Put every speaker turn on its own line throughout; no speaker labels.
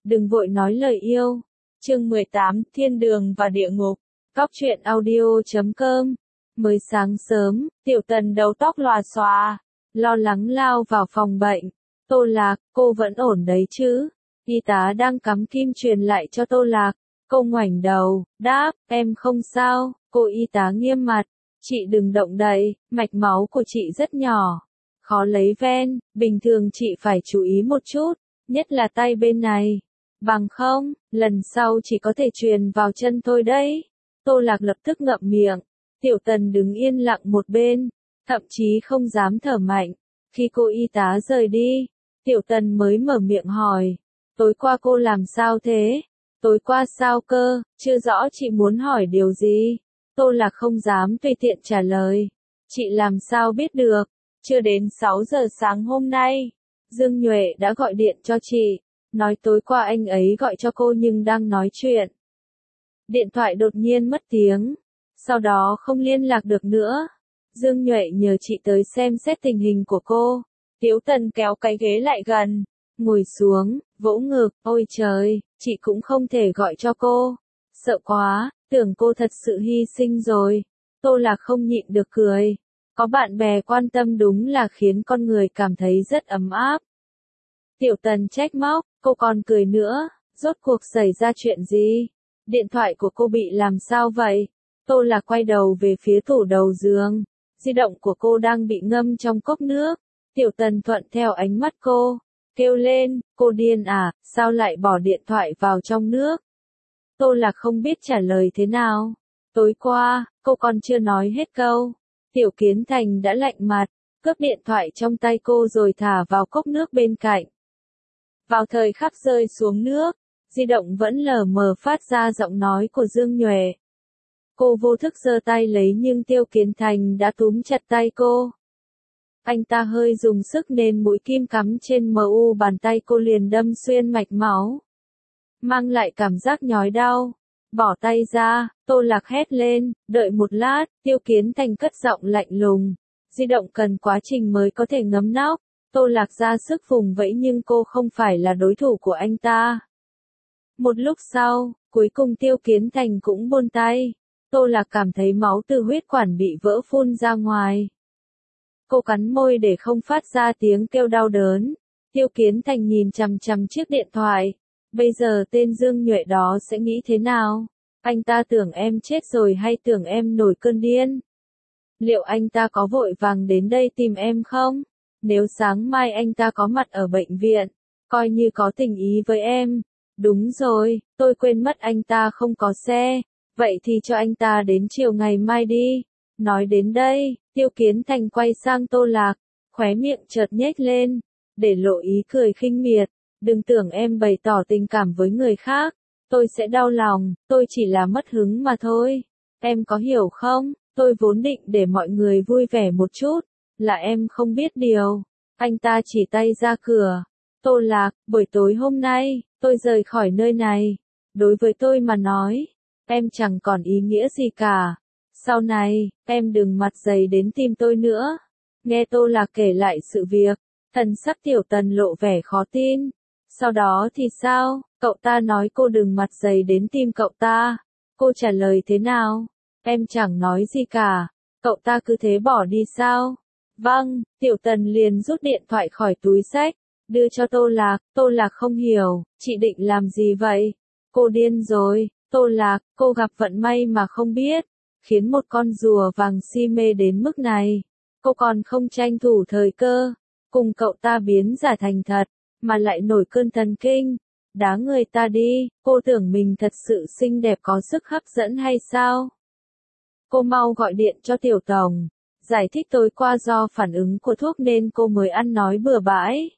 đừng vội nói lời yêu. Chương 18, Thiên đường và địa ngục. Góc truyện audio.com. Mới sáng sớm, Tiểu Tần đầu tóc lòa xòa, lo lắng lao vào phòng bệnh. Tô Lạc, cô vẫn ổn đấy chứ? Y tá đang cắm kim truyền lại cho Tô Lạc. Cô ngoảnh đầu, đáp, em không sao. Cô y tá nghiêm mặt. Chị đừng động đậy, mạch máu của chị rất nhỏ, khó lấy ven, bình thường chị phải chú ý một chút, nhất là tay bên này. Bằng không, lần sau chỉ có thể truyền vào chân thôi đấy. Tô Lạc lập tức ngậm miệng. Tiểu Tần đứng yên lặng một bên, thậm chí không dám thở mạnh. Khi cô y tá rời đi, Tiểu Tần mới mở miệng hỏi. Tối qua cô làm sao thế? Tối qua sao cơ, chưa rõ chị muốn hỏi điều gì. Tô Lạc không dám tùy tiện trả lời. Chị làm sao biết được? Chưa đến 6 giờ sáng hôm nay, Dương Nhuệ đã gọi điện cho chị, nói tối qua anh ấy gọi cho cô nhưng đang nói chuyện. Điện thoại đột nhiên mất tiếng, sau đó không liên lạc được nữa. Dương Nhuệ nhờ chị tới xem xét tình hình của cô. Tiểu Tần kéo cái ghế lại gần, ngồi xuống, vỗ ngực, ôi trời, chị cũng không thể gọi cho cô. Sợ quá, tưởng cô thật sự hy sinh rồi. Tô Lạc không nhịn được cười. Có bạn bè quan tâm đúng là khiến con người cảm thấy rất ấm áp. Tiểu Tần trách móc, cô còn cười nữa, rốt cuộc xảy ra chuyện gì? Điện thoại của cô bị làm sao vậy? Tô Lạc quay đầu về phía tủ đầu giường. Di động của cô đang bị ngâm trong cốc nước. Tiểu Tần thuận theo ánh mắt cô, kêu lên, cô điên à, sao lại bỏ điện thoại vào trong nước? Tô Lạc không biết trả lời thế nào. Tối qua, cô còn chưa nói hết câu. Tiểu Kiến Thành đã lạnh mặt, cướp điện thoại trong tay cô rồi thả vào cốc nước bên cạnh. Vào thời khắc rơi xuống nước, di động vẫn lờ mờ phát ra giọng nói của Dương Nhuệ. Cô vô thức giơ tay lấy nhưng Tiêu Kiến Thành đã túm chặt tay cô. Anh ta hơi dùng sức nên mũi kim cắm trên mu bàn tay cô liền đâm xuyên mạch máu, mang lại cảm giác nhói đau. Bỏ tay ra, Tô Lạc hét lên, đợi một lát, Tiêu Kiến Thành cất giọng lạnh lùng. Di động cần quá trình mới có thể ngấm nóc. Tô Lạc ra sức vùng vẫy nhưng cô không phải là đối thủ của anh ta. Một lúc sau, cuối cùng Tiêu Kiến Thành cũng buông tay. Tô Lạc cảm thấy máu từ huyết quản bị vỡ phun ra ngoài. Cô cắn môi để không phát ra tiếng kêu đau đớn. Tiêu Kiến Thành nhìn chằm chằm chiếc điện thoại. Bây giờ tên Dương Nhuệ đó sẽ nghĩ thế nào? Anh ta tưởng em chết rồi hay tưởng em nổi cơn điên? Liệu anh ta có vội vàng đến đây tìm em không? Nếu sáng mai anh ta có mặt ở bệnh viện, coi như có tình ý với em. Đúng rồi, tôi quên mất anh ta không có xe. Vậy thì cho anh ta đến chiều ngày mai đi. Nói đến đây, Tiêu Kiến Thành quay sang Tô Lạc, khóe miệng chợt nhếch lên, để lộ ý cười khinh miệt. Đừng tưởng em bày tỏ tình cảm với người khác, tôi sẽ đau lòng, tôi chỉ là mất hứng mà thôi. Em có hiểu không? Tôi vốn định để mọi người vui vẻ một chút, là em không biết điều. Anh ta chỉ tay ra cửa. Tô Lạc, buổi tối hôm nay, tôi rời khỏi nơi này. Đối với tôi mà nói, em chẳng còn ý nghĩa gì cả. Sau này, em đừng mặt dày đến tìm tôi nữa. Nghe Tô Lạc kể lại sự việc, thần sắc Tiểu Tần lộ vẻ khó tin. Sau đó thì sao? Cậu ta nói cô đừng mặt dày đến tìm cậu ta. Cô trả lời thế nào? Em chẳng nói gì cả. Cậu ta cứ thế bỏ đi sao? Vâng, Tiểu Tần liền rút điện thoại khỏi túi xách, đưa cho Tô Lạc. Tô Lạc không hiểu, chị định làm gì vậy? Cô điên rồi. Tô Lạc, cô gặp vận may mà không biết, khiến một con rùa vàng si mê đến mức này. Cô còn không tranh thủ thời cơ, cùng cậu ta biến giả thành thật, mà lại nổi cơn thần kinh. Đá người ta đi, cô tưởng mình thật sự xinh đẹp có sức hấp dẫn hay sao? Cô mau gọi điện cho Tiểu Tổng, giải thích tối qua do phản ứng của thuốc nên cô mới ăn nói bừa bãi.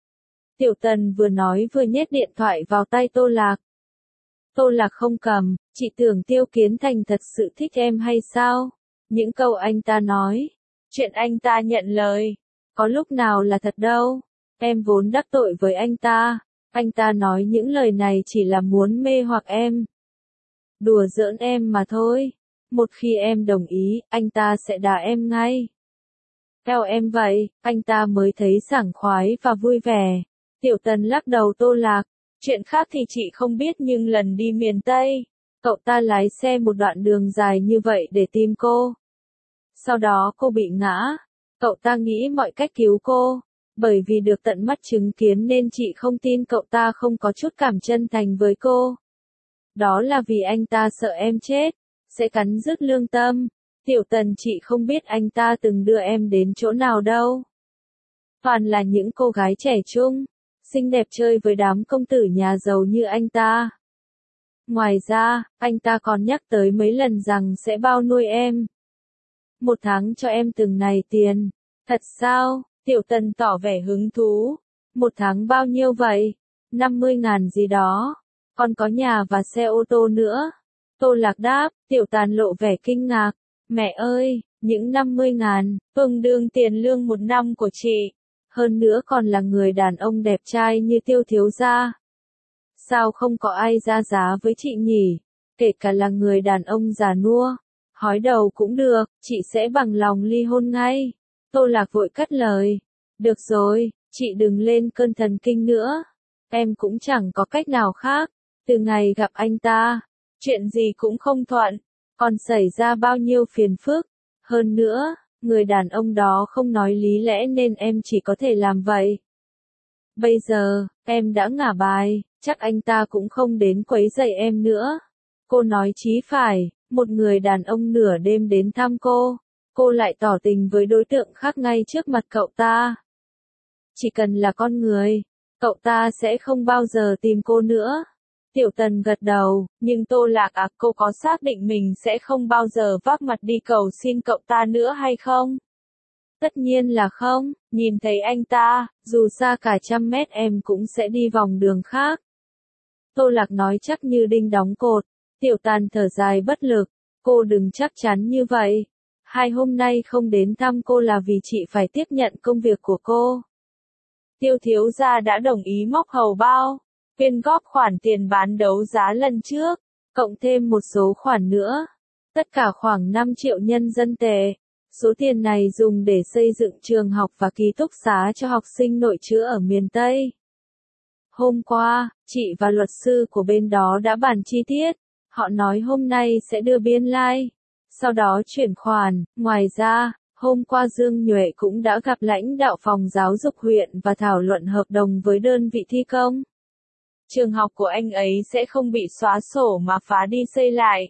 Tiểu Tần vừa nói vừa nhét điện thoại vào tay Tô Lạc. Tô Lạc không cầm, chị tưởng Tiêu Kiến Thành thật sự thích em hay sao? Những câu anh ta nói, chuyện anh ta nhận lời, có lúc nào là thật đâu. Em vốn đắc tội với anh ta nói những lời này chỉ là muốn mê hoặc em. Đùa giỡn em mà thôi. Một khi em đồng ý, anh ta sẽ đá em ngay. Theo em vậy, anh ta mới thấy sảng khoái và vui vẻ. Tiểu Tần lắc đầu Tô Lạc, Chuyện khác thì chị không biết nhưng lần đi miền Tây, cậu ta lái xe một đoạn đường dài như vậy để tìm cô. Sau đó cô bị ngã. Cậu ta nghĩ mọi cách cứu cô. Bởi vì được tận mắt chứng kiến nên chị không tin cậu ta không có chút cảm chân thành với cô. Đó là vì anh ta sợ em chết, sẽ cắn rứt lương tâm. Tiểu Tần, chị không biết anh ta từng đưa em đến chỗ nào đâu. Toàn là những cô gái trẻ trung, xinh đẹp chơi với đám công tử nhà giàu như anh ta. Ngoài ra, anh ta còn nhắc tới mấy lần rằng sẽ bao nuôi em. 1 tháng cho em từng này tiền. Thật sao? Tiểu Tần tỏ vẻ hứng thú. 1 tháng bao nhiêu vậy? 50.000 gì đó. Còn có nhà và xe ô tô nữa. Tô Lạc đáp. Tiểu Tàn lộ vẻ kinh ngạc. Mẹ ơi, những 50.000, tương đương tiền lương 1 năm của chị. Hơn nữa còn là người đàn ông đẹp trai như Tiêu thiếu gia. Sao không có ai ra giá với chị nhỉ? Kể cả là người đàn ông già nua. Hói đầu cũng được, chị sẽ bằng lòng ly hôn ngay. Tô Lạc vội cắt lời. Được rồi, chị đừng lên cơn thần kinh nữa. Em cũng chẳng có cách nào khác. Từ ngày gặp anh ta, chuyện gì cũng không thuận. Còn xảy ra bao nhiêu phiền phức. Hơn nữa, người đàn ông đó không nói lý lẽ nên em chỉ có thể làm vậy. Bây giờ, em đã ngả bài, chắc anh ta cũng không đến quấy rầy em nữa. Cô nói chí phải, một người đàn ông nửa đêm đến thăm cô lại tỏ tình với đối tượng khác ngay trước mặt cậu ta. Chỉ cần là con người, cậu ta sẽ không bao giờ tìm cô nữa. Tiểu Tần gật đầu, nhưng Tô Lạc cô có xác định mình sẽ không bao giờ vác mặt đi cầu xin cậu ta nữa hay không? Tất nhiên là không, nhìn thấy anh ta, dù xa cả 100 mét em cũng sẽ đi vòng đường khác. Tô Lạc nói chắc như đinh đóng cột. Tiểu Tàn thở dài bất lực. Cô đừng chắc chắn như vậy. 2 hôm nay không đến thăm cô là vì chị phải tiếp nhận công việc của cô. Tiêu thiếu gia đã đồng ý móc hầu bao, quyên góp khoản tiền bán đấu giá lần trước, cộng thêm một số khoản nữa. Tất cả khoảng 5 triệu nhân dân tệ. Số tiền này dùng để xây dựng trường học và ký túc xá cho học sinh nội trú ở miền Tây. Hôm qua, chị và luật sư của bên đó đã bàn chi tiết. Họ nói hôm nay sẽ đưa biên lai, sau đó chuyển khoản. Ngoài ra, hôm qua Dương Nhuệ cũng đã gặp lãnh đạo phòng giáo dục huyện và thảo luận hợp đồng với đơn vị thi công. Trường học của anh ấy sẽ không bị xóa sổ mà phá đi xây lại.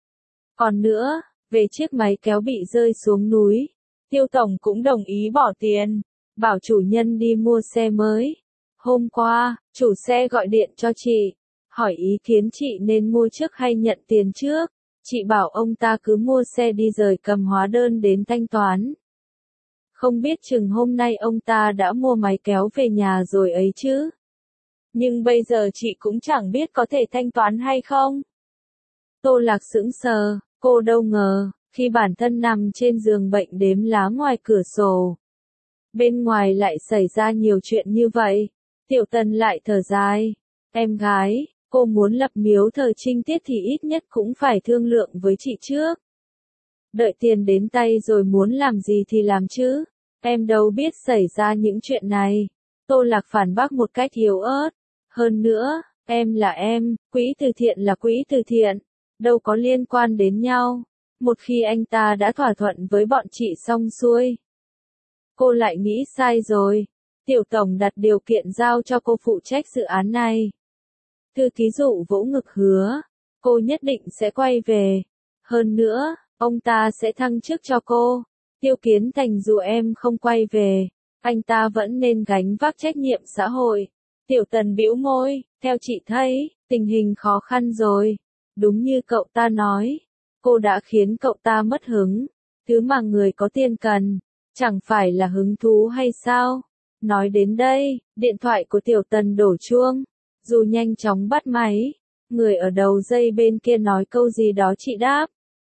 Còn nữa, về chiếc máy kéo bị rơi xuống núi, Tiêu Tổng cũng đồng ý bỏ tiền, bảo chủ nhân đi mua xe mới. Hôm qua, chủ xe gọi điện cho chị, hỏi ý kiến chị nên mua trước hay nhận tiền trước. Chị bảo ông ta cứ mua xe đi rồi cầm hóa đơn đến thanh toán. Không biết chừng hôm nay ông ta đã mua máy kéo về nhà rồi ấy chứ. Nhưng bây giờ chị cũng chẳng biết có thể thanh toán hay không. Tô Lạc sững sờ, cô đâu ngờ, khi bản thân nằm trên giường bệnh đếm lá ngoài cửa sổ. Bên ngoài lại xảy ra nhiều chuyện như vậy. Tiểu Tần lại thở dài. Em gái, cô muốn lập miếu thờ trinh tiết thì ít nhất cũng phải thương lượng với chị trước. Đợi tiền đến tay rồi muốn làm gì thì làm chứ. Em đâu biết xảy ra những chuyện này. Tô Lạc phản bác một cách yếu ớt. Hơn nữa, em là em, quỹ từ thiện là quỹ từ thiện. Đâu có liên quan đến nhau. Một khi anh ta đã thỏa thuận với bọn chị xong xuôi. Cô lại nghĩ sai rồi. Tiểu Tổng đặt điều kiện giao cho cô phụ trách dự án này. Thư ký Dụ vỗ ngực hứa, cô nhất định sẽ quay về. Hơn nữa, ông ta sẽ thăng chức cho cô. Tiêu Kiến Thành dù em không quay về, anh ta vẫn nên gánh vác trách nhiệm xã hội. Tiểu Tần bĩu môi, theo chị thấy, tình hình khó khăn rồi. Đúng như cậu ta nói, cô đã khiến cậu ta mất hứng. Thứ mà người có tiền cần, chẳng phải là hứng thú hay sao? Nói đến đây, điện thoại của Tiểu Tần đổ chuông. Dù nhanh chóng bắt máy, người ở đầu dây bên kia nói câu gì đó chị đáp.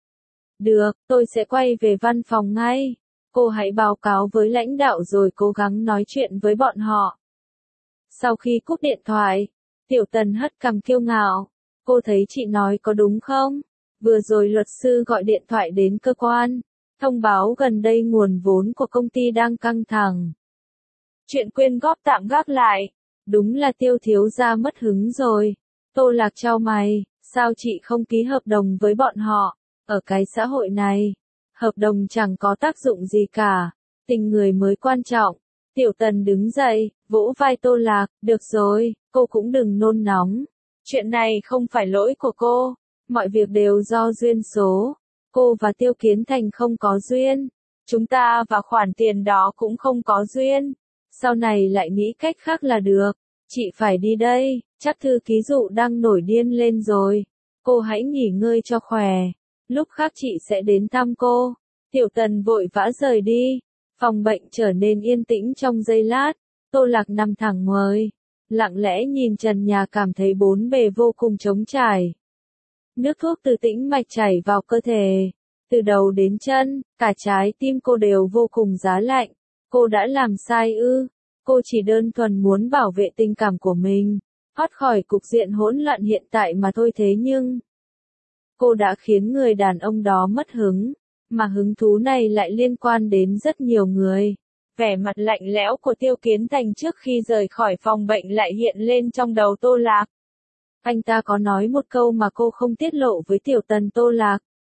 Được, tôi sẽ quay về văn phòng ngay. Cô hãy báo cáo với lãnh đạo rồi cố gắng nói chuyện với bọn họ. Sau khi cúp điện thoại, Tiểu Tần hất cằm kiêu ngạo. Cô thấy chị nói có đúng không? Vừa rồi luật sư gọi điện thoại đến cơ quan, thông báo gần đây nguồn vốn của công ty đang căng thẳng. Chuyện quyên góp tạm gác lại. Đúng là Tiêu thiếu gia mất hứng rồi. Tô Lạc chau mày, sao chị không ký hợp đồng với bọn họ? Ở cái xã hội này, hợp đồng chẳng có tác dụng gì cả, tình người mới quan trọng. Tiểu Tần đứng dậy, vỗ vai Tô Lạc, được rồi, cô cũng đừng nôn nóng. Chuyện này không phải lỗi của cô, mọi việc đều do duyên số. Cô và Tiêu Kiến Thành không có duyên, chúng ta và khoản tiền đó cũng không có duyên. Sau này lại nghĩ cách khác là được. Chị phải đi đây, chắc thư ký dụ đang nổi điên lên rồi. Cô hãy nghỉ ngơi cho khỏe, lúc khác chị sẽ đến thăm cô. Tiểu Tần vội vã rời đi. Phòng bệnh trở nên yên tĩnh trong giây lát. Tô Lạc nằm thẳng người, lặng lẽ nhìn trần nhà, cảm thấy bốn bề vô cùng trống trải. Nước thuốc từ tĩnh mạch chảy vào cơ thể, từ đầu đến chân, cả trái tim cô đều vô cùng giá lạnh. Cô đã làm sai ư? Cô chỉ đơn thuần muốn bảo vệ tình cảm của mình, thoát khỏi cục diện hỗn loạn hiện tại mà thôi, thế nhưng cô đã khiến người đàn ông đó mất hứng, mà hứng thú này lại liên quan đến rất nhiều người. Vẻ mặt lạnh lẽo của Tiêu Kiến Thành trước khi rời khỏi phòng bệnh lại hiện lên trong đầu Tô Lạc. Anh ta có nói một câu mà cô không tiết lộ với Tiểu Tần. Tô Lạc,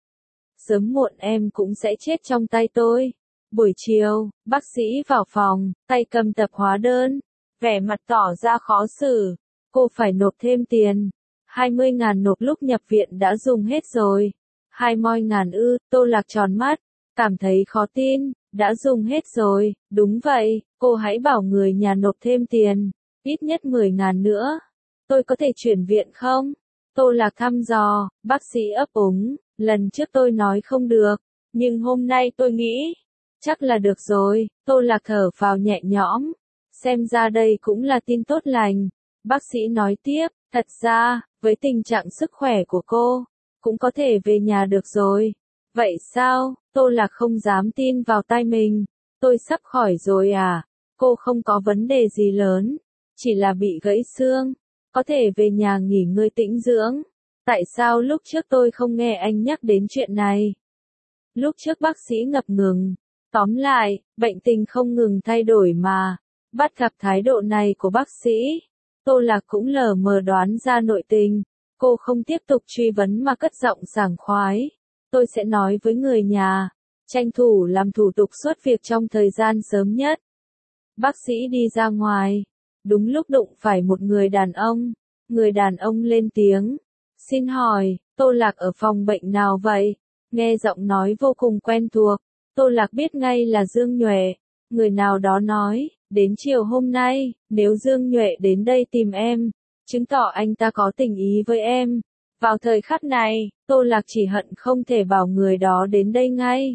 sớm muộn em cũng sẽ chết trong tay tôi. Buổi chiều, bác sĩ vào phòng, tay cầm tập hóa đơn, vẻ mặt tỏ ra khó xử. Cô phải nộp thêm tiền. 20.000 nộp lúc nhập viện đã dùng hết rồi. 20.000 ư? Tô Lạc tròn mắt, cảm thấy khó tin. Đã dùng hết rồi. Đúng vậy, cô hãy bảo người nhà nộp thêm tiền, ít nhất 10.000 nữa. Tôi có thể chuyển viện không? Tô Lạc thăm dò. Bác sĩ ấp úng, lần trước tôi nói không được, nhưng hôm nay tôi nghĩ chắc là được rồi. Tô Lạc thở phào nhẹ nhõm, xem ra đây cũng là tin tốt lành. Bác sĩ nói tiếp, thật ra, với tình trạng sức khỏe của cô, cũng có thể về nhà được rồi. Vậy sao? Tô Lạc không dám tin vào tai mình. Tôi sắp khỏi rồi à? Cô không có vấn đề gì lớn, chỉ là bị gãy xương, có thể về nhà nghỉ ngơi tĩnh dưỡng. Tại sao lúc trước tôi không nghe anh nhắc đến chuyện này? Lúc trước bác sĩ ngập ngừng. Tóm lại, bệnh tình không ngừng thay đổi mà. Bắt gặp thái độ này của bác sĩ, Tô Lạc cũng lờ mờ đoán ra nội tình. Cô không tiếp tục truy vấn mà cất giọng sảng khoái. Tôi sẽ nói với người nhà, tranh thủ làm thủ tục xuất viện trong thời gian sớm nhất. Bác sĩ đi ra ngoài, đúng lúc đụng phải một người đàn ông. Người đàn ông lên tiếng, xin hỏi, Tô Lạc ở phòng bệnh nào vậy? Nghe giọng nói vô cùng quen thuộc, Tô Lạc biết ngay là Dương Nhuệ. Người nào đó nói, đến chiều hôm nay, nếu Dương Nhuệ đến đây tìm em, chứng tỏ anh ta có tình ý với em. Vào thời khắc này, Tô Lạc chỉ hận không thể bảo người đó đến đây ngay.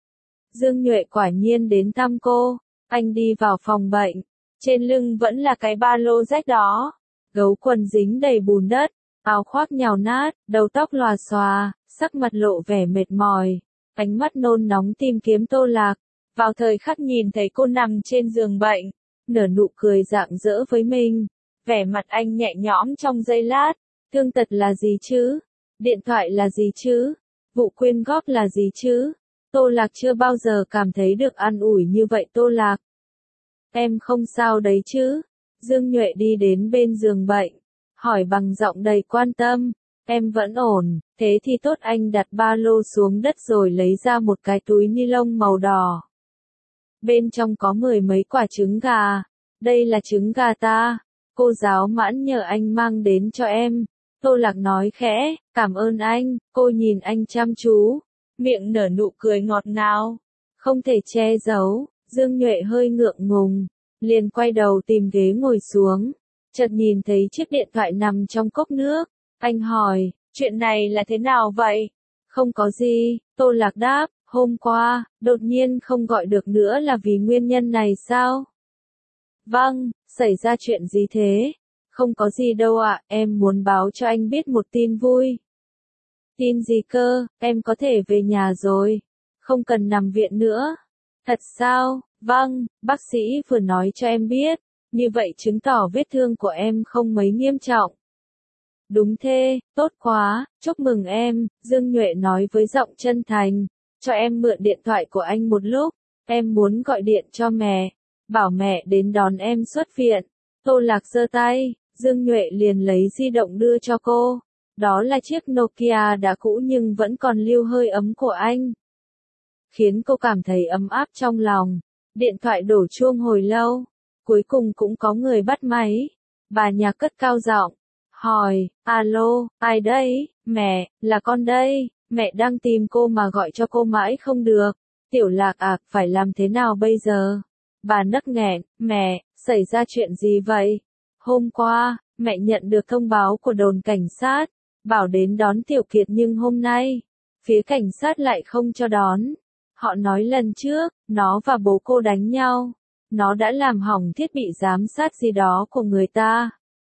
Dương Nhuệ quả nhiên đến thăm cô. Anh đi vào phòng bệnh, trên lưng vẫn là cái ba lô rách đó, gấu quần dính đầy bùn đất, áo khoác nhào nát, đầu tóc lòa xòa, sắc mặt lộ vẻ mệt mỏi, ánh mắt nôn nóng tìm kiếm Tô Lạc. Vào thời khắc nhìn thấy cô nằm trên giường bệnh, nở nụ cười rạng rỡ với mình, vẻ mặt anh nhẹ nhõm trong giây lát. Thương tật là gì chứ? Điện thoại là gì chứ? Vụ quyên góp là gì chứ? Tô Lạc chưa bao giờ cảm thấy được an ủi như vậy. Tô Lạc, em không sao đấy chứ? Dương Nhuệ đi đến bên giường bệnh, hỏi bằng giọng đầy quan tâm. Em vẫn ổn, thế thì tốt. Anh đặt ba lô xuống đất rồi lấy ra một cái túi ni lông màu đỏ. Bên trong có 10 mấy quả trứng gà. Đây là trứng gà ta, cô giáo Mãn nhờ anh mang đến cho em. Tô Lạc nói khẽ, cảm ơn anh. Cô nhìn anh chăm chú, miệng nở nụ cười ngọt ngào, không thể che giấu. Dương Nhuệ hơi ngượng ngùng, liền quay đầu tìm ghế ngồi xuống, chợt nhìn thấy chiếc điện thoại nằm trong cốc nước. Anh hỏi, chuyện này là thế nào vậy? Không có gì, Tô Lạc đáp, hôm qua, đột nhiên không gọi được nữa là vì nguyên nhân này sao? Vâng, xảy ra chuyện gì thế? Không có gì đâu ạ, em muốn báo cho anh biết một tin vui. Tin gì cơ? Em có thể về nhà rồi, không cần nằm viện nữa. Thật sao? Vâng, bác sĩ vừa nói cho em biết, như vậy chứng tỏ vết thương của em không mấy nghiêm trọng. Đúng thế, tốt quá, chúc mừng em. Dương Nhuệ nói với giọng chân thành, cho em mượn điện thoại của anh một lúc, em muốn gọi điện cho mẹ, bảo mẹ đến đón em xuất viện. Tô Lạc giơ tay, Dương Nhuệ liền lấy di động đưa cho cô. Đó là chiếc Nokia đã cũ nhưng vẫn còn lưu hơi ấm của anh. Khiến cô cảm thấy ấm áp trong lòng. Điện thoại đổ chuông hồi lâu. Cuối cùng cũng có người bắt máy. Bà nhà cất cao giọng. Hỏi, alo, ai đây? Mẹ, là con đây. Mẹ đang tìm cô mà gọi cho cô mãi không được. Tiểu Lạc à, phải làm thế nào bây giờ? Bà nấc nghẹn, mẹ, xảy ra chuyện gì vậy? Hôm qua, mẹ nhận được thông báo của đồn cảnh sát. Bảo đến đón Tiểu Kiệt nhưng hôm nay, phía cảnh sát lại không cho đón. Họ nói lần trước, nó và bố cô đánh nhau. Nó đã làm hỏng thiết bị giám sát gì đó của người ta.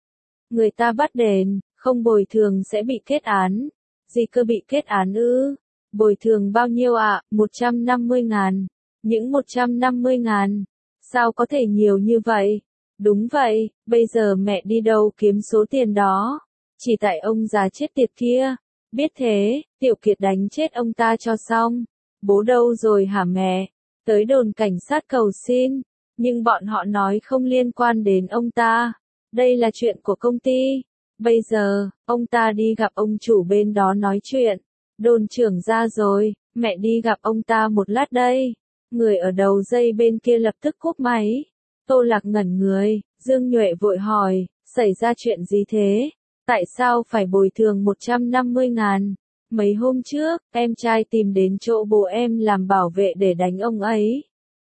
Người ta bắt đền, không bồi thường sẽ bị kết án. Gì cơ bị kết án ư? Bồi thường bao nhiêu ạ? 150.000. Những 150.000. Sao có thể nhiều như vậy? Đúng vậy, bây giờ mẹ đi đâu kiếm số tiền đó? Chỉ tại ông già chết tiệt kia. Biết thế, Tiểu Kiệt đánh chết ông ta cho xong. Bố đâu rồi hả mẹ? Tới đồn cảnh sát cầu xin. Nhưng bọn họ nói không liên quan đến ông ta. Đây là chuyện của công ty. Bây giờ, ông ta đi gặp ông chủ bên đó nói chuyện. Đồn trưởng ra rồi, mẹ đi gặp ông ta một lát đây. Người ở đầu dây bên kia lập tức cúp máy. Tô Lạc ngẩn người, Dương Nhuệ vội hỏi, xảy ra chuyện gì thế? Tại sao phải bồi thường 150.000? Mấy hôm trước, em trai tìm đến chỗ bố em làm bảo vệ để đánh ông ấy.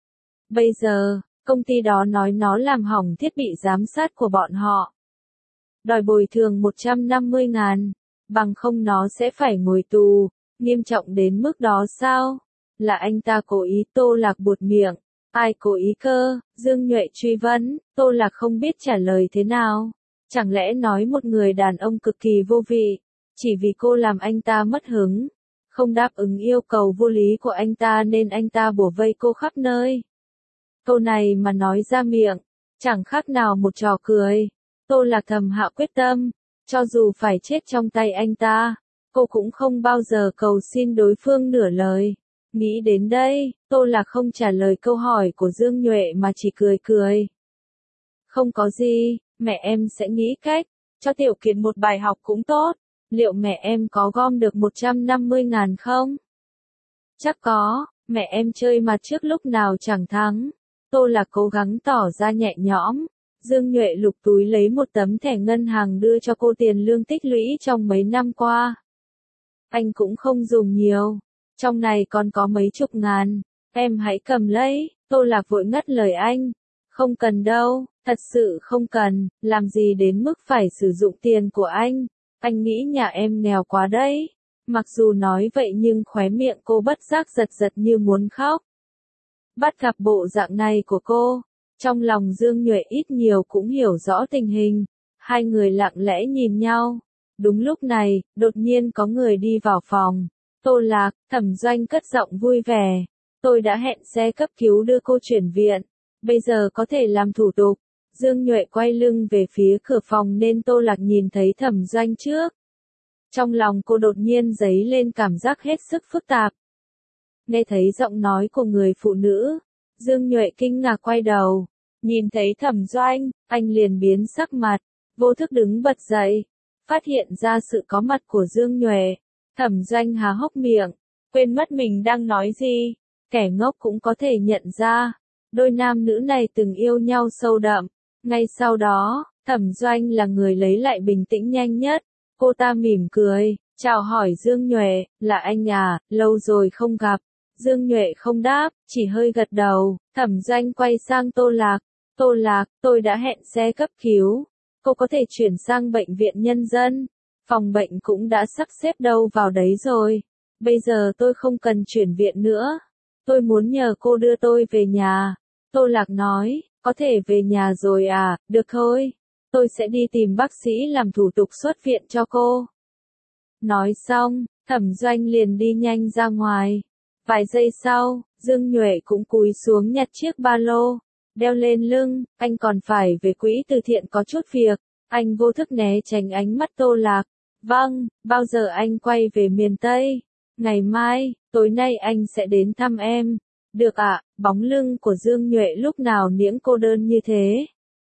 Bây giờ, công ty đó nói nó làm hỏng thiết bị giám sát của bọn họ. Đòi bồi thường 150.000, bằng không nó sẽ phải ngồi tù. Nghiêm trọng đến mức đó sao? Là anh ta cố ý. Tô Lạc buột miệng. Ai cố ý cơ? Dương Nhuệ truy vấn. Tô Lạc không biết trả lời thế nào. Chẳng lẽ nói một người đàn ông cực kỳ vô vị, chỉ vì cô làm anh ta mất hứng, không đáp ứng yêu cầu vô lý của anh ta nên anh ta bủa vây cô khắp nơi. Câu này mà nói ra miệng, chẳng khác nào một trò cười. Tô Lạc thầm hạ quyết tâm, cho dù phải chết trong tay anh ta, cô cũng không bao giờ cầu xin đối phương nửa lời. Nghĩ đến đây, Tô Lạc không trả lời câu hỏi của Dương Nhuệ mà chỉ cười cười. Không có gì, mẹ em sẽ nghĩ cách, cho Tiểu Kiệt một bài học cũng tốt. Liệu mẹ em có gom được 150.000 không? Chắc có, mẹ em chơi mặt trước lúc nào chẳng thắng. Tô Lạc cố gắng tỏ ra nhẹ nhõm. Dương Nhuệ lục túi lấy một tấm thẻ ngân hàng đưa cho cô tiền lương tích lũy trong mấy năm qua. Anh cũng không dùng nhiều. Trong này còn có mấy chục ngàn. Em hãy cầm lấy. Tô Lạc vội ngắt lời anh. Không cần đâu, thật sự không cần, làm gì đến mức phải sử dụng tiền của anh. Anh nghĩ nhà em nghèo quá đấy. Mặc dù nói vậy nhưng khóe miệng cô bất giác giật giật như muốn khóc. Bắt gặp bộ dạng này của cô, trong lòng Dương Nhuệ ít nhiều cũng hiểu rõ tình hình. Hai người lặng lẽ nhìn nhau. Đúng lúc này, đột nhiên có người đi vào phòng. Tô Lạc, Thẩm Doanh cất giọng vui vẻ. Tôi đã hẹn xe cấp cứu đưa cô chuyển viện. Bây giờ có thể làm thủ tục. Dương Nhuệ quay lưng về phía cửa phòng nên Tô Lạc nhìn thấy Thẩm Doanh trước. Trong lòng cô đột nhiên dấy lên cảm giác hết sức phức tạp. Nghe thấy giọng nói của người phụ nữ, Dương Nhuệ kinh ngạc quay đầu. Nhìn thấy Thẩm Doanh, anh liền biến sắc mặt, vô thức đứng bật dậy. Phát hiện ra sự có mặt của Dương Nhuệ. Thẩm Doanh há hốc miệng, quên mất mình đang nói gì. Kẻ ngốc cũng có thể nhận ra. Đôi nam nữ này từng yêu nhau sâu đậm. Ngay sau đó, Thẩm Doanh là người lấy lại bình tĩnh nhanh nhất. Cô ta mỉm cười, chào hỏi Dương Nhuệ, là anh à, lâu rồi không gặp. Dương Nhuệ không đáp, chỉ hơi gật đầu. Thẩm Doanh quay sang Tô Lạc. Tô Lạc, tôi đã hẹn xe cấp cứu. Cô có thể chuyển sang bệnh viện nhân dân. Phòng bệnh cũng đã sắp xếp đâu vào đấy rồi. Bây giờ tôi không cần chuyển viện nữa. Tôi muốn nhờ cô đưa tôi về nhà. Tô Lạc nói, có thể về nhà rồi à, được thôi. Tôi sẽ đi tìm bác sĩ làm thủ tục xuất viện cho cô. Nói xong, Thẩm Doanh liền đi nhanh ra ngoài. Vài giây sau, Dương Nhuệ cũng cúi xuống nhặt chiếc ba lô, đeo lên lưng. Anh còn phải về quỹ từ thiện có chút việc. Anh vô thức né tránh ánh mắt Tô Lạc. Vâng, bao giờ anh quay về miền Tây? Ngày mai, tối nay anh sẽ đến thăm em. Được ạ, bóng lưng của Dương Nhuệ lúc nào niễng cô đơn như thế.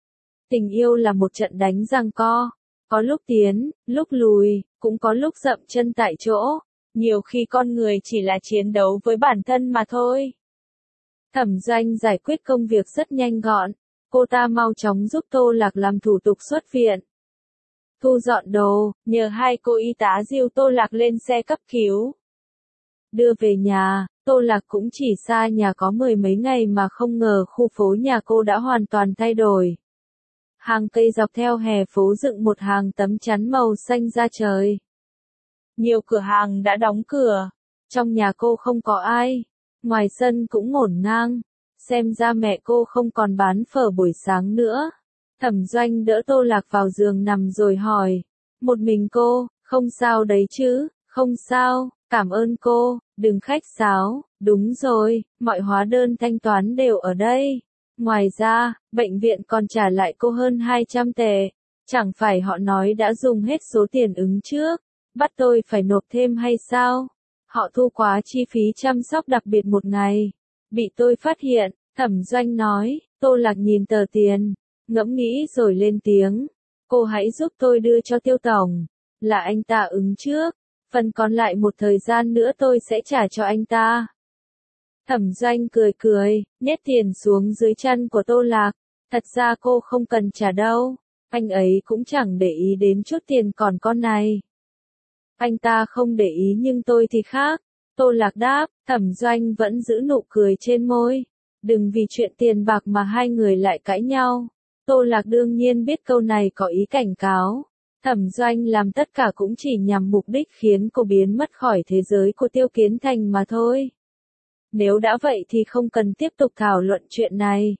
Tình yêu là một trận đánh giằng co, có lúc tiến, lúc lùi, cũng có lúc dậm chân tại chỗ. Nhiều khi con người chỉ là chiến đấu với bản thân mà thôi. Thẩm Doanh giải quyết công việc rất nhanh gọn. Cô ta mau chóng giúp Tô Lạc làm thủ tục xuất viện. Thu dọn đồ, nhờ hai cô y tá dìu Tô Lạc lên xe cấp cứu. Đưa về nhà, Tô Lạc cũng chỉ xa nhà có mười mấy ngày mà không ngờ khu phố nhà cô đã hoàn toàn thay đổi. Hàng cây dọc theo hè phố dựng một hàng tấm chắn màu xanh da trời. Nhiều cửa hàng đã đóng cửa. Trong nhà cô không có ai. Ngoài sân cũng ngổn ngang. Xem ra mẹ cô không còn bán phở buổi sáng nữa. Thẩm Doanh đỡ Tô Lạc vào giường nằm rồi hỏi. Một mình cô, không sao đấy chứ, không sao, cảm ơn cô, đừng khách sáo, đúng rồi, mọi hóa đơn thanh toán đều ở đây. Ngoài ra, bệnh viện còn trả lại cô hơn 200 tệ. Chẳng phải họ nói đã dùng hết số tiền ứng trước, bắt tôi phải nộp thêm hay sao? Họ thu quá chi phí chăm sóc đặc biệt một ngày. Bị tôi phát hiện, Thẩm Doanh nói. Tô Lạc nhìn tờ tiền, ngẫm nghĩ rồi lên tiếng. Cô hãy giúp tôi đưa cho Tiêu tổng. Là anh ta ứng trước. Phần còn lại một thời gian nữa tôi sẽ trả cho anh ta. Thẩm Doanh cười cười, nhét tiền xuống dưới chân của Tô Lạc. Thật ra cô không cần trả đâu. Anh ấy cũng chẳng để ý đến chút tiền còn con này. Anh ta không để ý nhưng tôi thì khác. Tô Lạc đáp, Thẩm Doanh vẫn giữ nụ cười trên môi. Đừng vì chuyện tiền bạc mà hai người lại cãi nhau. Tô Lạc đương nhiên biết câu này có ý cảnh cáo. Thẩm Doanh làm tất cả cũng chỉ nhằm mục đích khiến cô biến mất khỏi thế giới của Tiêu Kiến Thành mà thôi. Nếu đã vậy thì không cần tiếp tục thảo luận chuyện này.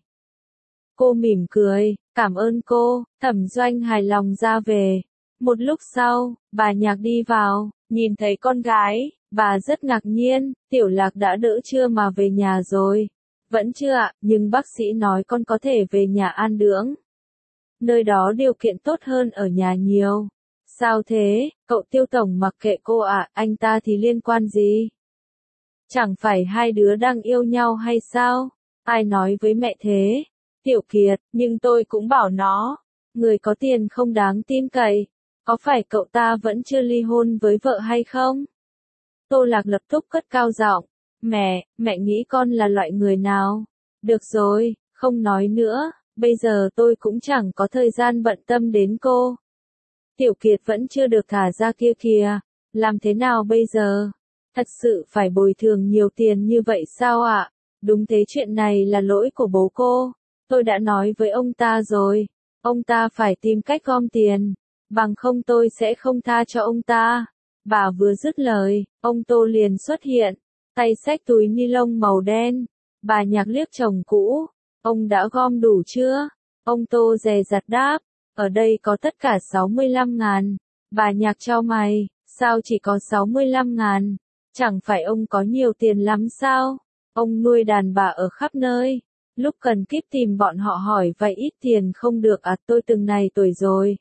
Cô mỉm cười, cảm ơn cô, Thẩm Doanh hài lòng ra về. Một lúc sau, bà Nhạc đi vào, nhìn thấy con gái, bà rất ngạc nhiên, Tiểu Lạc đã đỡ chưa mà về nhà rồi. Vẫn chưa ạ, nhưng bác sĩ nói con có thể về nhà an dưỡng. Nơi đó điều kiện tốt hơn ở nhà nhiều. Sao thế, cậu Tiêu tổng mặc kệ cô ạ, anh ta thì liên quan gì? Chẳng phải hai đứa đang yêu nhau hay sao? Ai nói với mẹ thế? Tiểu Kiệt, nhưng tôi cũng bảo nó. Người có tiền không đáng tin cậy. Có phải cậu ta vẫn chưa ly hôn với vợ hay không? Tô Lạc lập tức cất cao giọng. Mẹ nghĩ con là loại người nào? Được rồi, không nói nữa, bây giờ tôi cũng chẳng có thời gian bận tâm đến cô. Tiểu Kiệt vẫn chưa được thả ra kia kìa, làm thế nào bây giờ? Thật sự phải bồi thường nhiều tiền như vậy sao ạ? Đúng thế, chuyện này là lỗi của bố cô. Tôi đã nói với ông ta rồi, ông ta phải tìm cách gom tiền, bằng không tôi sẽ không tha cho ông ta. Bà vừa dứt lời, ông Tô liền xuất hiện, tay xách túi ni lông màu đen. Bà Nhạc liếc chồng cũ, ông đã gom đủ chưa? Ông Tô dè dặt đáp, ở đây có tất cả 65.000. Bà Nhạc chau mày, sao chỉ có 65.000? Chẳng phải ông có nhiều tiền lắm sao? Ông nuôi đàn bà ở khắp nơi. Lúc cần kíp tìm bọn họ hỏi vay ít tiền không được à, tôi từng này tuổi rồi.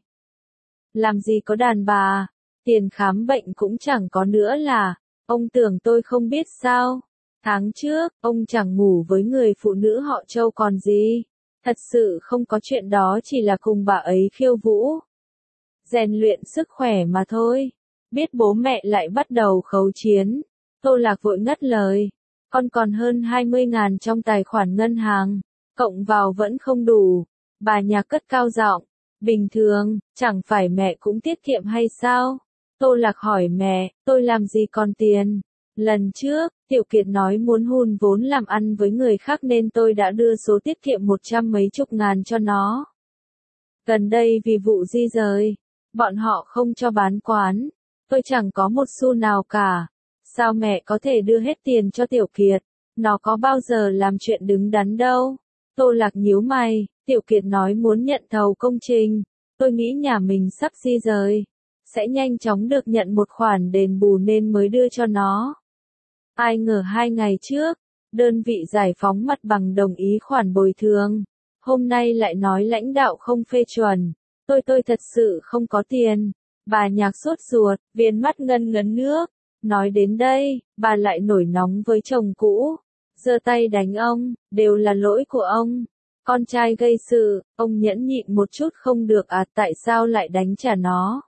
Làm gì có đàn bà, tiền khám bệnh cũng chẳng có nữa là, ông tưởng tôi không biết sao? Tháng trước, ông chẳng ngủ với người phụ nữ họ Châu còn gì. Thật sự không có chuyện đó, chỉ là cùng bà ấy khiêu vũ. Rèn luyện sức khỏe mà thôi. Biết bố mẹ lại bắt đầu khấu chiến. Tô Lạc vội ngắt lời. Con còn hơn 20.000 trong tài khoản ngân hàng. Cộng vào vẫn không đủ. Bà Nhạc cất cao giọng. Bình thường, chẳng phải mẹ cũng tiết kiệm hay sao? Tô Lạc hỏi mẹ, tôi làm gì còn tiền? Lần trước, Tiểu Kiệt nói muốn hùn vốn làm ăn với người khác nên tôi đã đưa số tiết kiệm 100 mấy chục ngàn cho nó. Gần đây vì vụ di rời, bọn họ không cho bán quán. Tôi chẳng có một xu nào cả. Sao mẹ có thể đưa hết tiền cho Tiểu Kiệt? Nó có bao giờ làm chuyện đứng đắn đâu. Tô Lạc nhíu mày, Tiểu Kiệt nói muốn nhận thầu công trình. Tôi nghĩ nhà mình sắp di rời, sẽ nhanh chóng được nhận một khoản đền bù nên mới đưa cho nó. Ai ngờ 2 ngày trước, đơn vị giải phóng mặt bằng đồng ý khoản bồi thường. Hôm nay lại nói lãnh đạo không phê chuẩn. Tôi thật sự không có tiền. Bà Nhạc sốt ruột, viền mắt ngân ngấn nước. Nói đến đây, bà lại nổi nóng với chồng cũ. Giơ tay đánh ông, đều là lỗi của ông. Con trai gây sự, ông nhẫn nhịn một chút không được à, tại sao lại đánh trả nó?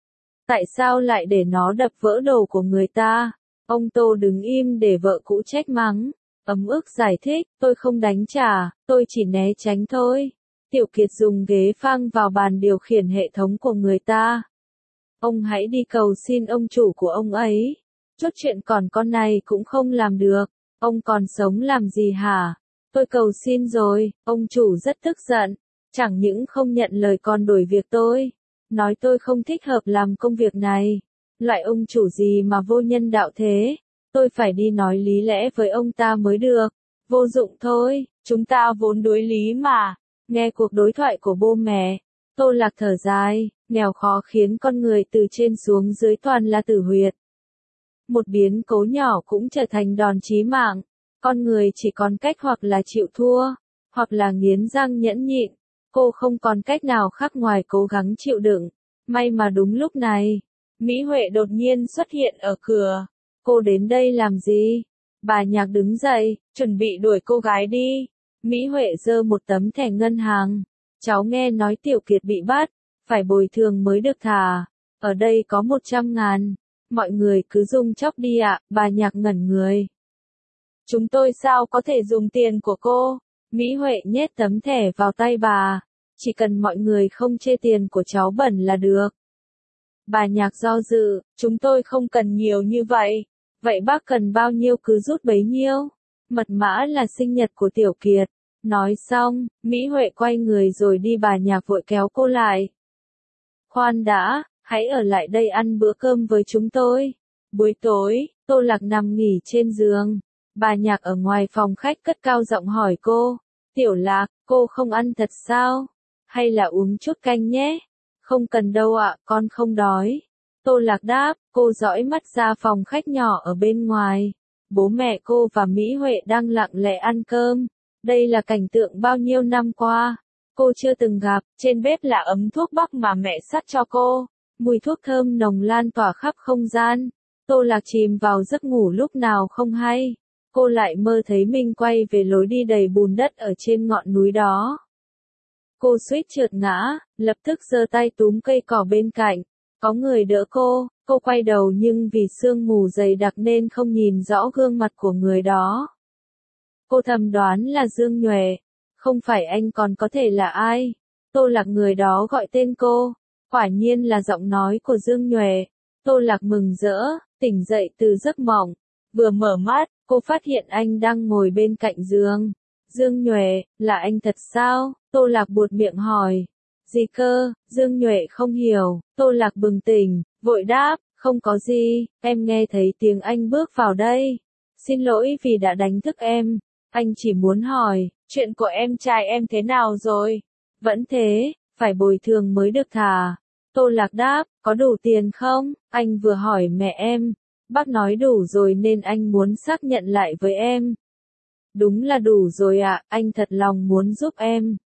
Tại sao lại để nó đập vỡ đồ của người ta? Ông Tô đứng im để vợ cũ trách mắng. Ấm ức giải thích, tôi không đánh trả, tôi chỉ né tránh thôi. Tiểu Kiệt dùng ghế phang vào bàn điều khiển hệ thống của người ta. Ông hãy đi cầu xin ông chủ của ông ấy. Chút chuyện còn con này cũng không làm được. Ông còn sống làm gì hả? Tôi cầu xin rồi, ông chủ rất tức giận. Chẳng những không nhận lời còn đuổi việc tôi. Nói tôi không thích hợp làm công việc này. Loại ông chủ gì mà vô nhân đạo thế? Tôi phải đi nói lý lẽ với ông ta mới được. Vô dụng thôi, chúng ta vốn đối lý mà. Nghe cuộc đối thoại của bố mẹ, Tô Lạc thở dài, nghèo khó khiến con người từ trên xuống dưới toàn là tử huyệt. Một biến cố nhỏ cũng trở thành đòn chí mạng. Con người chỉ còn cách hoặc là chịu thua, hoặc là nghiến răng nhẫn nhịn. Cô không còn cách nào khác ngoài cố gắng chịu đựng. May mà đúng lúc này, Mỹ Huệ đột nhiên xuất hiện ở cửa. Cô đến đây làm gì? Bà Nhạc đứng dậy, chuẩn bị đuổi cô gái đi. Mỹ Huệ giơ một tấm thẻ ngân hàng. Cháu nghe nói Tiểu Kiệt bị bắt, phải bồi thường mới được thả. Ở đây có 100.000. Mọi người cứ dùng chóc đi ạ, bà Nhạc ngẩn người. Chúng tôi sao có thể dùng tiền của cô? Mỹ Huệ nhét tấm thẻ vào tay bà. Chỉ cần mọi người không chê tiền của cháu bẩn là được. Bà Nhạc do dự, chúng tôi không cần nhiều như vậy. Vậy bác cần bao nhiêu cứ rút bấy nhiêu. Mật mã là sinh nhật của Tiểu Kiệt. Nói xong, Mỹ Huệ quay người rồi đi, bà Nhạc vội kéo cô lại. Khoan đã, hãy ở lại đây ăn bữa cơm với chúng tôi. Buổi tối, Tô Lạc nằm nghỉ trên giường. Bà Nhạc ở ngoài phòng khách cất cao giọng hỏi cô. Tiểu Lạc, cô không ăn thật sao? Hay là uống chút canh nhé? Không cần đâu ạ, con không đói. Tô Lạc đáp, cô dõi mắt ra phòng khách nhỏ ở bên ngoài. Bố mẹ cô và Mỹ Huệ đang lặng lẽ ăn cơm. Đây là cảnh tượng bao nhiêu năm qua cô chưa từng gặp. Trên bếp là ấm thuốc bắc mà mẹ sắt cho cô. Mùi thuốc thơm nồng lan tỏa khắp không gian. Tô Lạc chìm vào giấc ngủ lúc nào không hay. Cô lại mơ thấy mình quay về lối đi đầy bùn đất ở trên ngọn núi đó. Cô suýt trượt ngã, lập tức giơ tay túm cây cỏ bên cạnh. Có người đỡ cô quay đầu nhưng vì sương mù dày đặc nên không nhìn rõ gương mặt của người đó. Cô thầm đoán là Dương Nhuệ, không phải anh còn có thể là ai. Tô Lạc người đó gọi tên cô, quả nhiên là giọng nói của Dương Nhuệ. Tô Lạc mừng rỡ, tỉnh dậy từ giấc mộng, vừa mở mắt, cô phát hiện anh đang ngồi bên cạnh giường. Dương Nhuệ, là anh thật sao? Tô Lạc buột miệng hỏi. Gì cơ? Dương Nhuệ không hiểu. Tô Lạc bừng tỉnh, vội đáp, không có gì, em nghe thấy tiếng anh bước vào đây. Xin lỗi vì đã đánh thức em. Anh chỉ muốn hỏi, chuyện của em trai em thế nào rồi? Vẫn thế, phải bồi thường mới được thả. Tô Lạc đáp, có đủ tiền không? Anh vừa hỏi mẹ em. Bác nói đủ rồi nên anh muốn xác nhận lại với em. Đúng là đủ rồi ạ, anh thật lòng muốn giúp em.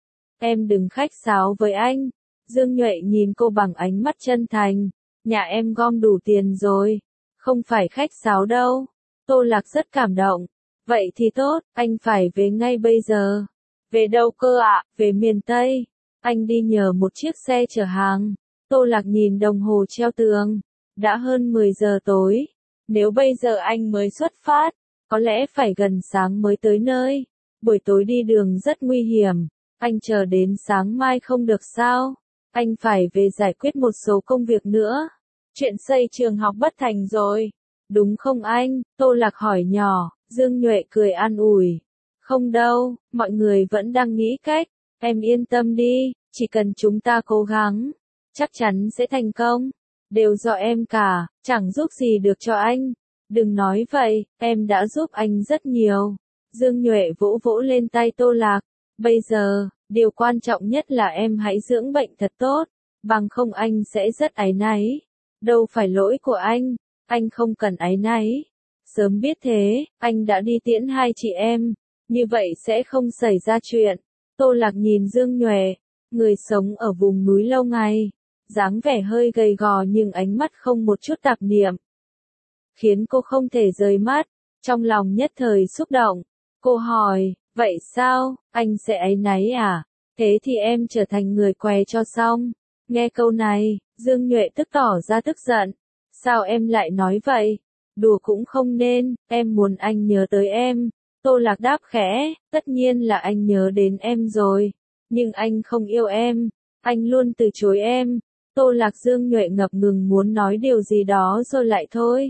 Em đừng khách sáo với anh. Dương Nhuệ nhìn cô bằng ánh mắt chân thành. Nhà em gom đủ tiền rồi. Không phải khách sáo đâu. Tô Lạc rất cảm động. Vậy thì tốt, anh phải về ngay bây giờ. Về đâu cơ ạ? Về miền Tây. Anh đi nhờ một chiếc xe chở hàng. Tô Lạc nhìn đồng hồ treo tường. Đã hơn 10 giờ tối. Nếu bây giờ anh mới xuất phát, có lẽ phải gần sáng mới tới nơi. Buổi tối đi đường rất nguy hiểm. Anh chờ đến sáng mai không được sao? Anh phải về giải quyết một số công việc nữa. Chuyện xây trường học bất thành rồi. Đúng không anh? Tô Lạc hỏi nhỏ. Dương Nhuệ cười an ủi. Không đâu, mọi người vẫn đang nghĩ cách. Em yên tâm đi, chỉ cần chúng ta cố gắng, chắc chắn sẽ thành công. Đều do em cả, chẳng giúp gì được cho anh. Đừng nói vậy, em đã giúp anh rất nhiều. Dương Nhuệ vỗ vỗ lên tay Tô Lạc. Bây giờ, điều quan trọng nhất là em hãy dưỡng bệnh thật tốt, bằng không anh sẽ rất áy náy. Đâu phải lỗi của anh không cần áy náy. Sớm biết thế, anh đã đi tiễn hai chị em, như vậy sẽ không xảy ra chuyện. Tô Lạc nhìn Dương Nhuệ, người sống ở vùng núi lâu ngày, dáng vẻ hơi gầy gò nhưng ánh mắt không một chút tạp niệm, khiến cô không thể rời mắt, trong lòng nhất thời xúc động. Cô hỏi, Vậy sao, anh sẽ áy náy à? Thế thì em trở thành người què cho xong. Nghe câu này, Dương Nhuệ tức tỏ ra tức giận. Sao em lại nói vậy? Đùa cũng không nên, em muốn anh nhớ tới em. Tô Lạc đáp khẽ, tất nhiên là anh nhớ đến em rồi. Nhưng anh không yêu em. Anh luôn từ chối em. Tô Lạc Dương Nhuệ ngập ngừng muốn nói điều gì đó rồi lại thôi.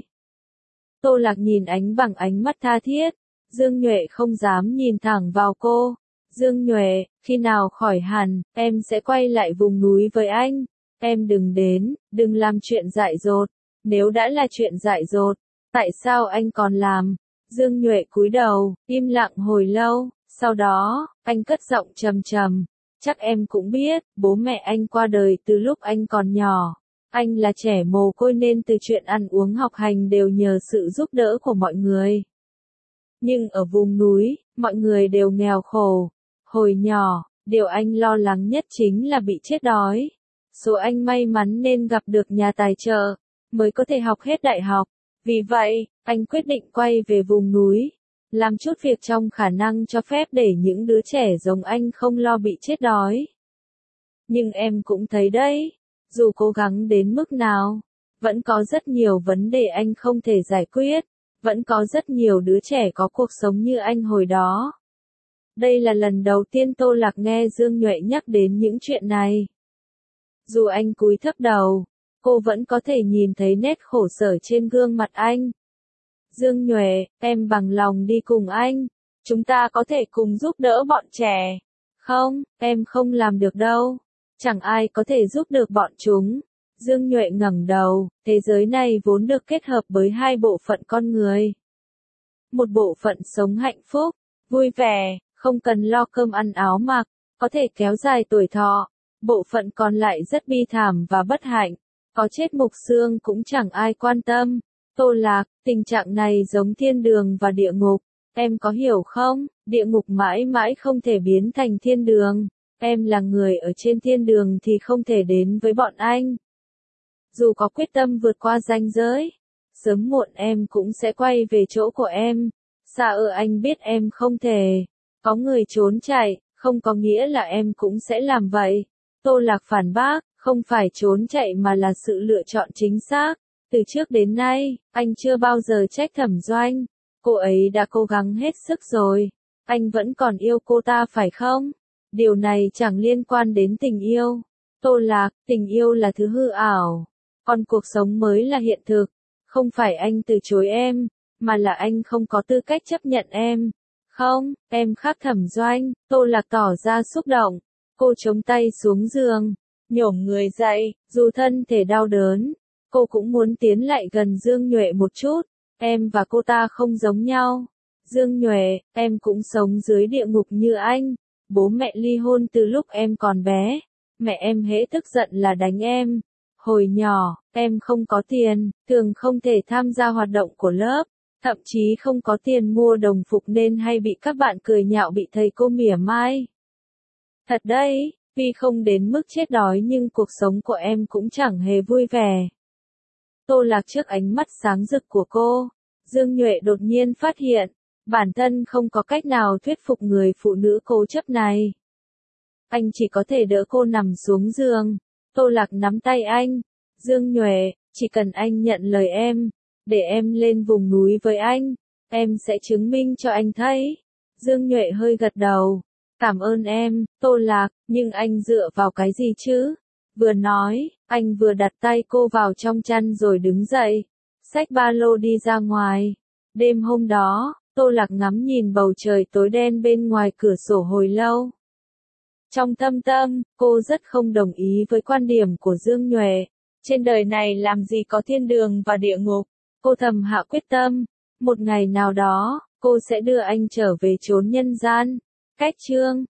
Tô Lạc nhìn anh bằng ánh mắt tha thiết. Dương Nhuệ không dám nhìn thẳng vào cô. Dương Nhuệ, khi nào khỏi hẳn, em sẽ quay lại vùng núi với anh. Em đừng đến, đừng làm chuyện dại dột. Nếu đã là chuyện dại dột, tại sao anh còn làm? Dương Nhuệ cúi đầu, im lặng hồi lâu, sau đó, anh cất giọng trầm trầm. Chắc em cũng biết, bố mẹ anh qua đời từ lúc anh còn nhỏ. Anh là trẻ mồ côi nên từ chuyện ăn uống học hành đều nhờ sự giúp đỡ của mọi người. Nhưng ở vùng núi, mọi người đều nghèo khổ. Hồi nhỏ, điều anh lo lắng nhất chính là bị chết đói. Số anh may mắn nên gặp được nhà tài trợ, mới có thể học hết đại học. Vì vậy, anh quyết định quay về vùng núi, làm chút việc trong khả năng cho phép để những đứa trẻ giống anh không lo bị chết đói. Nhưng em cũng thấy đấy, dù cố gắng đến mức nào, vẫn có rất nhiều vấn đề anh không thể giải quyết, vẫn có rất nhiều đứa trẻ có cuộc sống như anh hồi đó. Đây là lần đầu tiên Tô Lạc nghe Dương Nhuệ nhắc đến những chuyện này. Dù anh cúi thấp đầu, cô vẫn có thể nhìn thấy nét khổ sở trên gương mặt anh. Dương Nhuệ, em bằng lòng đi cùng anh. Chúng ta có thể cùng giúp đỡ bọn trẻ. Không, em không làm được đâu. Chẳng ai có thể giúp được bọn chúng. Dương Nhuệ ngẩng đầu, thế giới này vốn được kết hợp bởi hai bộ phận con người. Một bộ phận sống hạnh phúc, vui vẻ, không cần lo cơm ăn áo mặc, có thể kéo dài tuổi thọ. Bộ phận còn lại rất bi thảm và bất hạnh, có chết mục xương cũng chẳng ai quan tâm. Tô Lạc, tình trạng này giống thiên đường và địa ngục, em có hiểu không? Địa ngục mãi mãi không thể biến thành thiên đường. Em là người ở trên thiên đường thì không thể đến với bọn anh. Dù có quyết tâm vượt qua ranh giới, sớm muộn em cũng sẽ quay về chỗ của em. Xa ở anh biết em không thể. Có người trốn chạy, không có nghĩa là em cũng sẽ làm vậy. Tô Lạc phản bác, không phải trốn chạy mà là sự lựa chọn chính xác. Từ trước đến nay, anh chưa bao giờ trách Thẩm Doanh. Cô ấy đã cố gắng hết sức rồi. Anh vẫn còn yêu cô ta phải không? Điều này chẳng liên quan đến tình yêu. Tô Lạc, tình yêu là thứ hư ảo. Còn cuộc sống mới là hiện thực. Không phải anh từ chối em, mà là anh không có tư cách chấp nhận em. Không, em khác Thẩm Doanh. Tô Lạc tỏ ra xúc động. Cô chống tay xuống giường, nhổm người dậy, dù thân thể đau đớn. Cô cũng muốn tiến lại gần Dương Nhuệ một chút. Em và cô ta không giống nhau. Dương Nhuệ, em cũng sống dưới địa ngục như anh. Bố mẹ ly hôn từ lúc em còn bé. Mẹ em hễ tức giận là đánh em. Hồi nhỏ, em không có tiền, thường không thể tham gia hoạt động của lớp. Thậm chí không có tiền mua đồng phục nên hay bị các bạn cười nhạo, bị thầy cô mỉa mai. Thật đấy, vì không đến mức chết đói nhưng cuộc sống của em cũng chẳng hề vui vẻ. Tô Lạc trước ánh mắt sáng rực của cô, Dương Nhuệ đột nhiên phát hiện, bản thân không có cách nào thuyết phục người phụ nữ cố chấp này. Anh chỉ có thể đỡ cô nằm xuống giường. Tô Lạc nắm tay anh. Dương Nhuệ, chỉ cần anh nhận lời em, để em lên vùng núi với anh, em sẽ chứng minh cho anh thấy. Dương Nhuệ hơi gật đầu. Cảm ơn em, Tô Lạc, nhưng anh dựa vào cái gì chứ? Vừa nói, anh vừa đặt tay cô vào trong chăn rồi đứng dậy, xách ba lô đi ra ngoài. Đêm hôm đó, Tô Lạc ngắm nhìn bầu trời tối đen bên ngoài cửa sổ hồi lâu. Trong thâm tâm, cô rất không đồng ý với quan điểm của Dương Nhuệ. Trên đời này làm gì có thiên đường và địa ngục. Cô thầm hạ quyết tâm, một ngày nào đó, cô sẽ đưa anh trở về chốn nhân gian. Cách chương